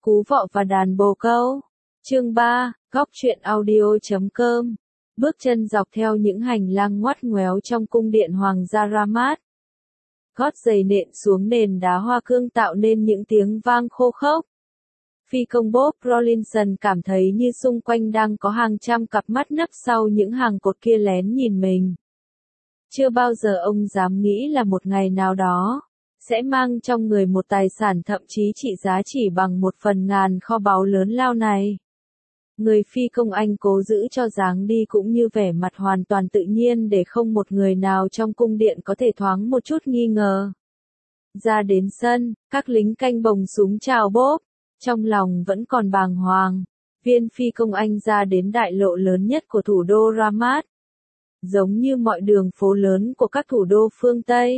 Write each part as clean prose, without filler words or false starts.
Cú vọ và đàn bồ câu. Chương 3, góc truyện audio.com. Bước chân dọc theo những hành lang ngoắt ngoéo trong cung điện hoàng gia Ramat. Gót giày nện xuống nền đá hoa cương tạo nên những tiếng vang khô khốc. Phi công Bob Rawlinson cảm thấy như xung quanh đang có hàng trăm cặp mắt nấp sau những hàng cột kia lén nhìn mình. Chưa bao giờ ông dám nghĩ là một ngày nào đó sẽ mang trong người một tài sản thậm chí trị giá chỉ bằng 1/1000 kho báu lớn lao này. Người phi công Anh cố giữ cho dáng đi cũng như vẻ mặt hoàn toàn tự nhiên để không một người nào trong cung điện có thể thoáng một chút nghi ngờ. Ra đến sân, các lính canh bồng súng chào Bob, trong lòng vẫn còn bàng hoàng. Viên phi công Anh ra đến đại lộ lớn nhất của thủ đô Ramat. Giống như mọi đường phố lớn của các thủ đô phương Tây.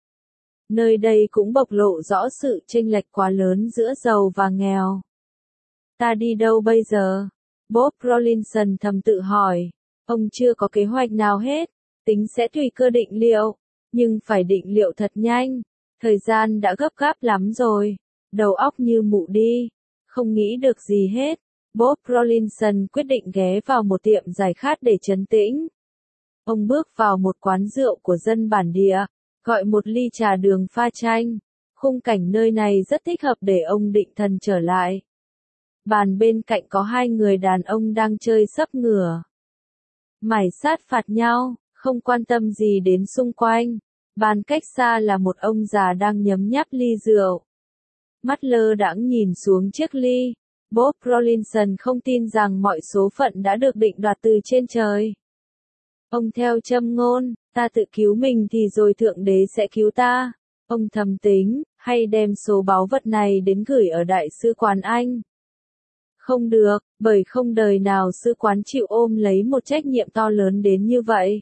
Nơi đây cũng bộc lộ rõ sự chênh lệch quá lớn giữa giàu và nghèo. Ta đi đâu bây giờ? Bob Rawlinson thầm tự hỏi. Ông chưa có kế hoạch nào hết, tính sẽ tùy cơ định liệu, nhưng phải định liệu thật nhanh. Thời gian đã gấp gáp lắm rồi, đầu óc như mụ đi, không nghĩ được gì hết. Bob Rawlinson quyết định ghé vào một tiệm giải khát để trấn tĩnh. Ông bước vào một quán rượu của dân bản địa, gọi một ly trà đường pha chanh. Khung cảnh nơi này rất thích hợp để ông định thần trở lại. Bàn bên cạnh có hai người đàn ông đang chơi sấp ngửa. Mải sát phạt nhau, không quan tâm gì đến xung quanh. Bàn cách xa là một ông già đang nhấm nháp ly rượu. Mắt lơ đãng nhìn xuống chiếc ly. Bob Rawlinson không tin rằng mọi số phận đã được định đoạt từ trên trời. Ông theo châm ngôn, ta tự cứu mình thì rồi Thượng Đế sẽ cứu ta. Ông thầm tính, hay đem số báu vật này đến gửi ở Đại sứ quán Anh. Không được, bởi không đời nào sứ quán chịu ôm lấy một trách nhiệm to lớn đến như vậy.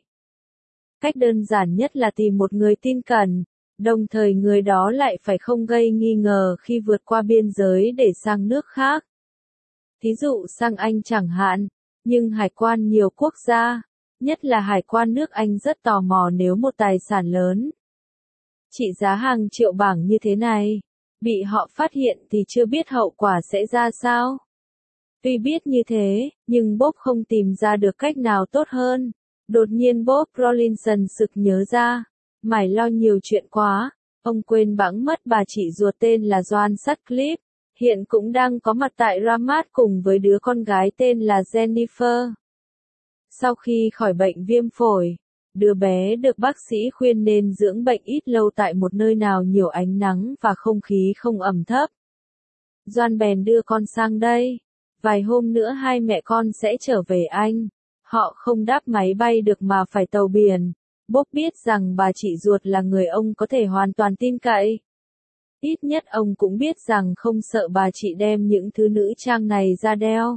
Cách đơn giản nhất là tìm một người tin cẩn, đồng thời người đó lại phải không gây nghi ngờ khi vượt qua biên giới để sang nước khác. Thí dụ sang Anh chẳng hạn, nhưng hải quan nhiều quốc gia, nhất là hải quan nước Anh rất tò mò nếu một tài sản lớn, trị giá hàng triệu bảng như thế này, bị họ phát hiện thì chưa biết hậu quả sẽ ra sao. Tuy biết như thế, nhưng Bob không tìm ra được cách nào tốt hơn. Đột nhiên Bob Rawlinson sực nhớ ra, mải lo nhiều chuyện quá, ông quên bẵng mất bà chị ruột tên là Joan Sutcliffe, hiện cũng đang có mặt tại Ramat cùng với đứa con gái tên là Jennifer. Sau khi khỏi bệnh viêm phổi, đứa bé được bác sĩ khuyên nên dưỡng bệnh ít lâu tại một nơi nào nhiều ánh nắng và không khí không ẩm thấp. Joan bèn đưa con sang đây. Vài hôm nữa hai mẹ con sẽ trở về Anh. Họ không đáp máy bay được mà phải tàu biển. Bob biết rằng bà chị ruột là người ông có thể hoàn toàn tin cậy. Ít nhất ông cũng biết rằng không sợ bà chị đem những thứ nữ trang này ra đeo.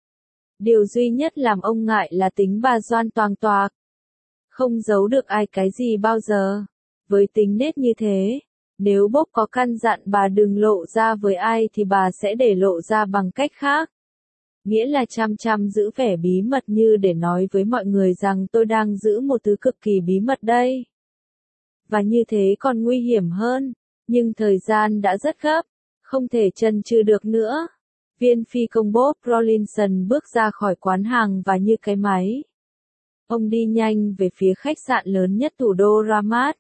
Điều duy nhất làm ông ngại là tính bà Joan toàng toạc. Không giấu được ai cái gì bao giờ. Với tính nết như thế, nếu Bob có căn dặn bà đừng lộ ra với ai thì bà sẽ để lộ ra bằng cách khác. Nghĩa là chăm giữ vẻ bí mật như để nói với mọi người rằng tôi đang giữ một thứ cực kỳ bí mật đây. Và như thế còn nguy hiểm hơn, nhưng thời gian đã rất gấp, không thể chần chừ được nữa. Viên phi công Bob Rawlinson bước ra khỏi quán hàng và như cái máy. Ông đi nhanh về phía khách sạn lớn nhất thủ đô Ramat.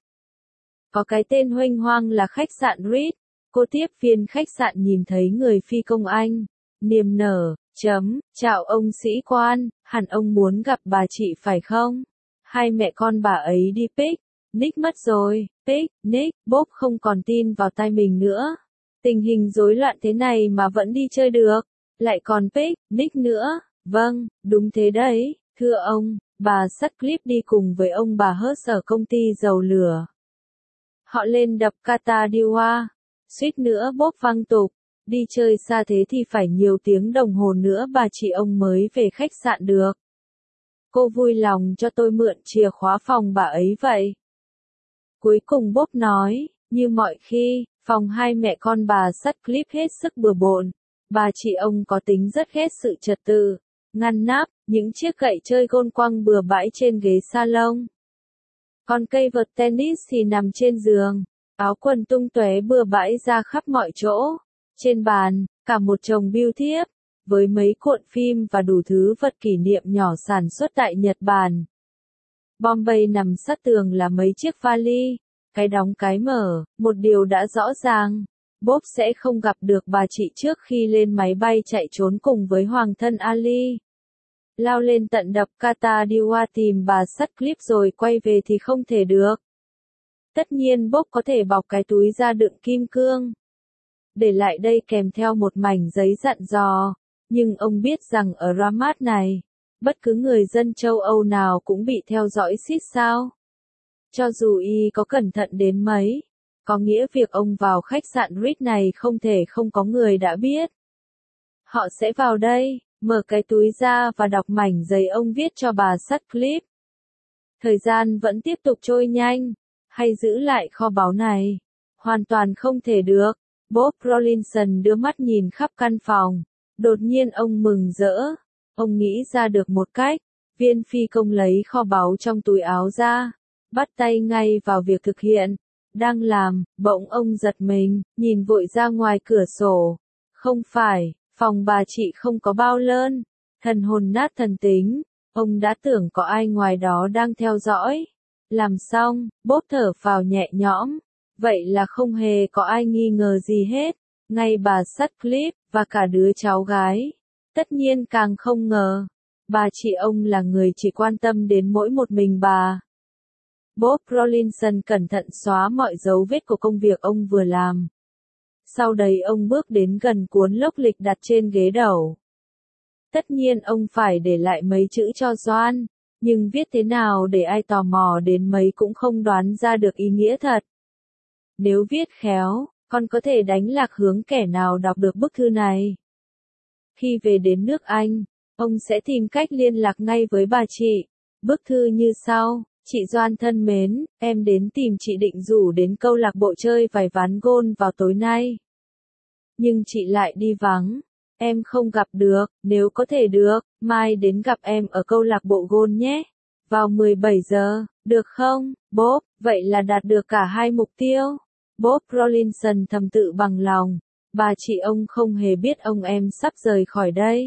Có cái tên huênh hoang là khách sạn Ritz. Cô tiếp viên khách sạn nhìn thấy người phi công Anh, niềm nở. Chào ông sĩ quan, hẳn ông muốn gặp bà chị phải không? Hai mẹ con bà ấy đi picnic mất rồi. Picnic, Bob không còn tin vào tai mình nữa. Tình hình rối loạn thế này mà vẫn đi chơi được, lại còn picnic nữa. Vâng, đúng thế đấy, thưa ông, bà Sutcliffe đi cùng với ông bà Hurst ở công ty dầu lửa. Họ lên đập Catadiwa, suýt nữa Bob văng tục. Đi chơi xa thế thì phải nhiều tiếng đồng hồ nữa bà chị ông mới về khách sạn được. Cô vui lòng cho tôi mượn chìa khóa phòng bà ấy vậy. Cuối cùng Bob nói, như mọi khi, phòng hai mẹ con bà Sutcliffe hết sức bừa bộn. Bà chị ông có tính rất ghét sự trật tự, ngăn nắp, những chiếc gậy chơi gôn quăng bừa bãi trên ghế salon. Còn cây vợt tennis thì nằm trên giường, áo quần tung tóe bừa bãi ra khắp mọi chỗ. Trên bàn, cả một chồng bưu thiếp, với mấy cuộn phim và đủ thứ vật kỷ niệm nhỏ sản xuất tại Nhật Bản. Bombay nằm sát tường là mấy chiếc vali, cái đóng cái mở, một điều đã rõ ràng. Bob sẽ không gặp được bà chị trước khi lên máy bay chạy trốn cùng với hoàng thân Ali. Lao lên tận đập Katadiwa tìm bà Sutcliffe rồi quay về thì không thể được. Tất nhiên Bob có thể bọc cái túi ra đựng kim cương, để lại đây kèm theo một mảnh giấy dặn dò, nhưng ông biết rằng ở Ramat này, bất cứ người dân châu Âu nào cũng bị theo dõi xít sao. Cho dù y có cẩn thận đến mấy, có nghĩa việc ông vào khách sạn Ritz này không thể không có người đã biết. Họ sẽ vào đây, mở cái túi ra và đọc mảnh giấy ông viết cho bà Sutcliffe. Thời gian vẫn tiếp tục trôi nhanh, hay giữ lại kho báu này? Hoàn toàn không thể được. Bob Rollinson đưa mắt nhìn khắp căn phòng. Đột nhiên ông mừng rỡ. Ông nghĩ ra được một cách. Viên phi công lấy kho báu trong túi áo ra, bắt tay ngay vào việc thực hiện. Đang làm, bỗng ông giật mình, nhìn vội ra ngoài cửa sổ. Không phải, phòng bà chị không có bao lơn. Thần hồn nát thần tính, ông đã tưởng có ai ngoài đó đang theo dõi. Làm xong, Bob thở phào nhẹ nhõm. Vậy là không hề có ai nghi ngờ gì hết. Ngay bà Sutcliffe, và cả đứa cháu gái. Tất nhiên càng không ngờ. Bà chị ông là người chỉ quan tâm đến mỗi một mình bà. Bob Rollinson cẩn thận xóa mọi dấu vết của công việc ông vừa làm. Sau đấy ông bước đến gần cuốn lốc lịch đặt trên ghế đầu. Tất nhiên ông phải để lại mấy chữ cho Doan, nhưng viết thế nào để ai tò mò đến mấy cũng không đoán ra được ý nghĩa thật. Nếu viết khéo, con có thể đánh lạc hướng kẻ nào đọc được bức thư này. Khi về đến nước Anh, ông sẽ tìm cách liên lạc ngay với bà chị. Bức thư như sau: Chị Doan thân mến, em đến tìm chị định rủ đến câu lạc bộ chơi vài ván gôn vào tối nay. Nhưng chị lại đi vắng. Em không gặp được, nếu có thể được, mai đến gặp em ở câu lạc bộ gôn nhé. Vào 17 giờ, được không, Bob? Vậy là đạt được cả hai mục tiêu. Bob Rollinson thầm tự bằng lòng. Bà chị ông không hề biết ông em sắp rời khỏi đây.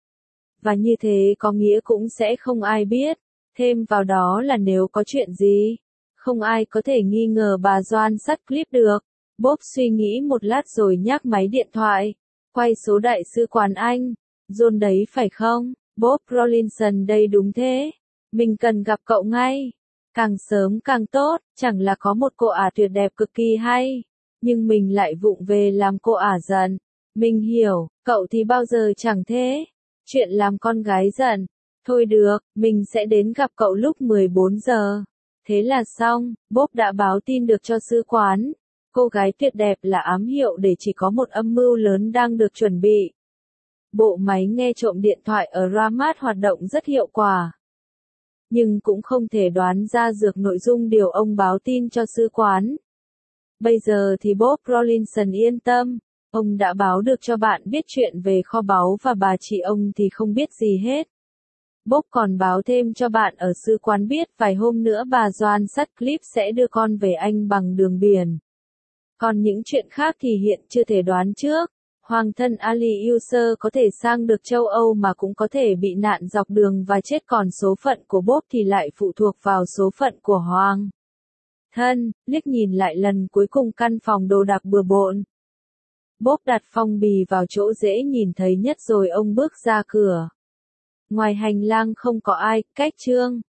Và như thế có nghĩa cũng sẽ không ai biết. Thêm vào đó là nếu có chuyện gì, không ai có thể nghi ngờ bà Doan Sutcliffe được. Bob suy nghĩ một lát rồi nhắc máy điện thoại. Quay số đại sứ quán Anh. John đấy phải không? Bob Rollinson đây đúng thế. Mình cần gặp cậu ngay. Càng sớm càng tốt, chẳng là có một cô ả tuyệt đẹp cực kỳ hay. Nhưng mình lại vụng về làm cô ả giận. Mình hiểu, cậu thì bao giờ chẳng thế. Chuyện làm con gái giận. Thôi được, mình sẽ đến gặp cậu lúc 14 giờ. Thế là xong, Bob đã báo tin được cho sứ quán. Cô gái tuyệt đẹp là ám hiệu để chỉ có một âm mưu lớn đang được chuẩn bị. Bộ máy nghe trộm điện thoại ở Ramat hoạt động rất hiệu quả. Nhưng cũng không thể đoán ra được nội dung điều ông báo tin cho sứ quán. Bây giờ thì Bob Rollinson yên tâm. Ông đã báo được cho bạn biết chuyện về kho báu và bà chị ông thì không biết gì hết. Bob còn báo thêm cho bạn ở sứ quán biết vài hôm nữa bà Doan Sutcliffe sẽ đưa con về Anh bằng đường biển. Còn những chuyện khác thì hiện chưa thể đoán trước. Hoàng thân Ali User có thể sang được châu Âu mà cũng có thể bị nạn dọc đường và chết, còn số phận của Bob thì lại phụ thuộc vào số phận của Hoàng thân. Liếc nhìn lại lần cuối cùng căn phòng đồ đạc bừa bộn. Bob đặt phong bì vào chỗ dễ nhìn thấy nhất rồi ông bước ra cửa. Ngoài hành lang không có ai, cách chương.